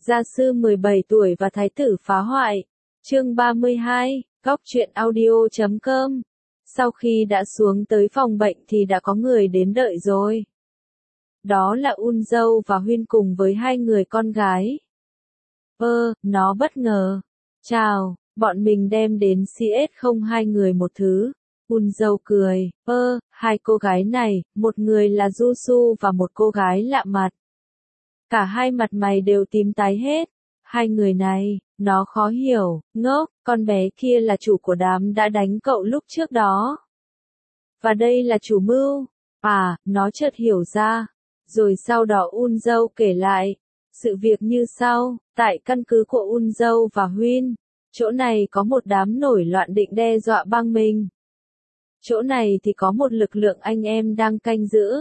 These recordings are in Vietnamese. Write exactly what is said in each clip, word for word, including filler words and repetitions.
Gia sư mười bảy tuổi và thái tử phá hoại. Chương ba mươi hai, góc truyện audio chấm com. Sau khi đã xuống tới phòng bệnh thì đã có người đến đợi rồi. Đó là Un dâu và Huyên cùng với hai người con gái. Ơ, nó bất ngờ. Chào, bọn mình đem đến xê ét không hai người một thứ. Un dâu cười, ơ, hai cô gái này, một người là Jusu và một cô gái lạ mặt. Cả hai mặt mày đều tím tái hết. Hai người này, nó khó hiểu, ngốc, con bé kia là chủ của đám đã đánh cậu lúc trước đó. Và đây là chủ mưu. À, nó chợt hiểu ra. Rồi sau đó Un dâu kể lại. Sự việc như sau, tại căn cứ của Un dâu và Huyên, chỗ này có một đám nổi loạn định đe dọa băng mình. Chỗ này thì có một lực lượng anh em đang canh giữ.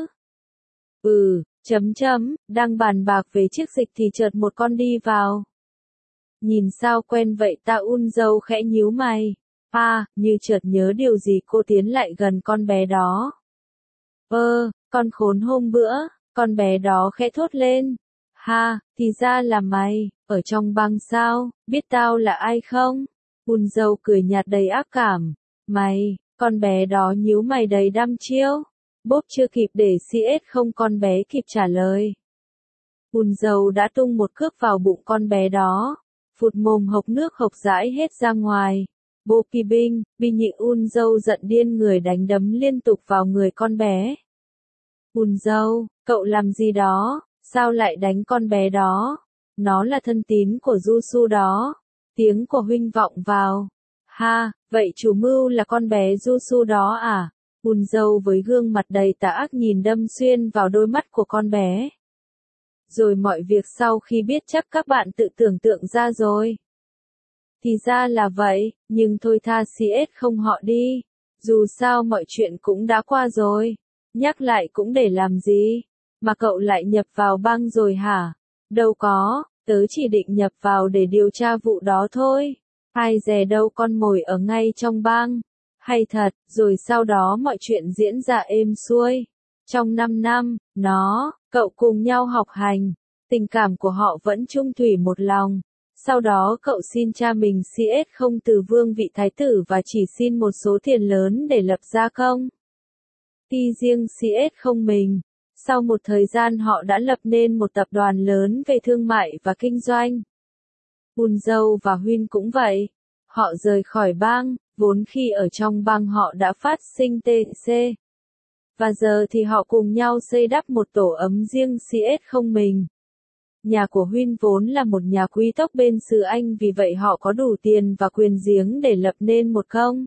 Ừ, chấm chấm, đang bàn bạc về chiếc dịch thì chợt một con đi vào. Nhìn sao quen vậy ta? Un dâu khẽ nhíu mày. À, như chợt nhớ điều gì cô tiến lại gần con bé đó. Ơ, con khốn hôm bữa, con bé đó khẽ thốt lên. Ha, thì ra là mày, ở trong băng sao, biết tao là ai không? Un dâu cười nhạt đầy ác cảm. Mày, con bé đó nhíu mày đầy đăm chiêu. Bốp chưa kịp để xê ét không con bé kịp trả lời. Un dâu đã tung một cước vào bụng con bé đó. Phụt mồm hộc nước hộc dãi hết ra ngoài. Bộ kỳ binh, bị nhị Un dâu giận điên người đánh đấm liên tục vào người con bé. Un dâu, cậu làm gì đó, sao lại đánh con bé đó? Nó là thân tín của Jusu đó. Tiếng của Huynh vọng vào. Ha, vậy chủ mưu là con bé Jusu đó à? Un dâu với gương mặt đầy tà ác nhìn đâm xuyên vào đôi mắt của con bé. Rồi mọi việc sau khi biết chắc các bạn tự tưởng tượng ra rồi. Thì ra là vậy, nhưng thôi tha xê ét không họ đi. Dù sao mọi chuyện cũng đã qua rồi. Nhắc lại cũng để làm gì? Mà cậu lại nhập vào băng rồi hả? Đâu có, tớ chỉ định nhập vào để điều tra vụ đó thôi. Ai dè đâu con mồi ở ngay trong băng. Hay thật, rồi sau đó mọi chuyện diễn ra êm xuôi. Trong năm năm, nó, cậu cùng nhau học hành. Tình cảm của họ vẫn chung thủy một lòng. Sau đó cậu xin cha mình xê ét không từ vương vị thái tử và chỉ xin một số tiền lớn để lập gia công. Khi riêng xê ét không mình, sau một thời gian họ đã lập nên một tập đoàn lớn về thương mại và kinh doanh. Un dâu và Huyên cũng vậy. Họ rời khỏi bang, vốn khi ở trong bang họ đã phát sinh tê xê. Và giờ thì họ cùng nhau xây đắp một tổ ấm riêng xê ét không mình. Nhà của Huyên vốn là một nhà quý tộc bên xứ Anh, vì vậy họ có đủ tiền và quyền giếng để lập nên một công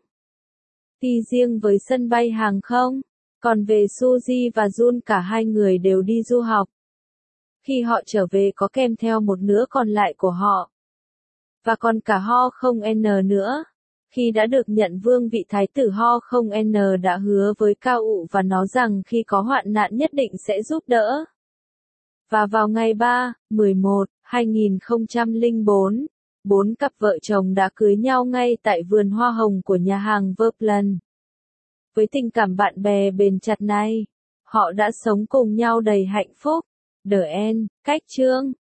ty riêng với sân bay hàng không. Còn về Suzy và Jun, cả hai người đều đi du học. Khi họ trở về có kèm theo một nửa còn lại của họ. Và còn cả Ho không N nữa. Khi đã được nhận vương vị thái tử, Ho không N đã hứa với Cao Ụ và nó rằng khi có hoạn nạn nhất định sẽ giúp đỡ. Và vào ngày ba, mười một, hai nghìn không trăm lẻ bốn, bốn cặp vợ chồng đã cưới nhau ngay tại vườn hoa hồng của nhà hàng Verplan. Với tình cảm bạn bè bền chặt này, họ đã sống cùng nhau đầy hạnh phúc. The End, cách chương.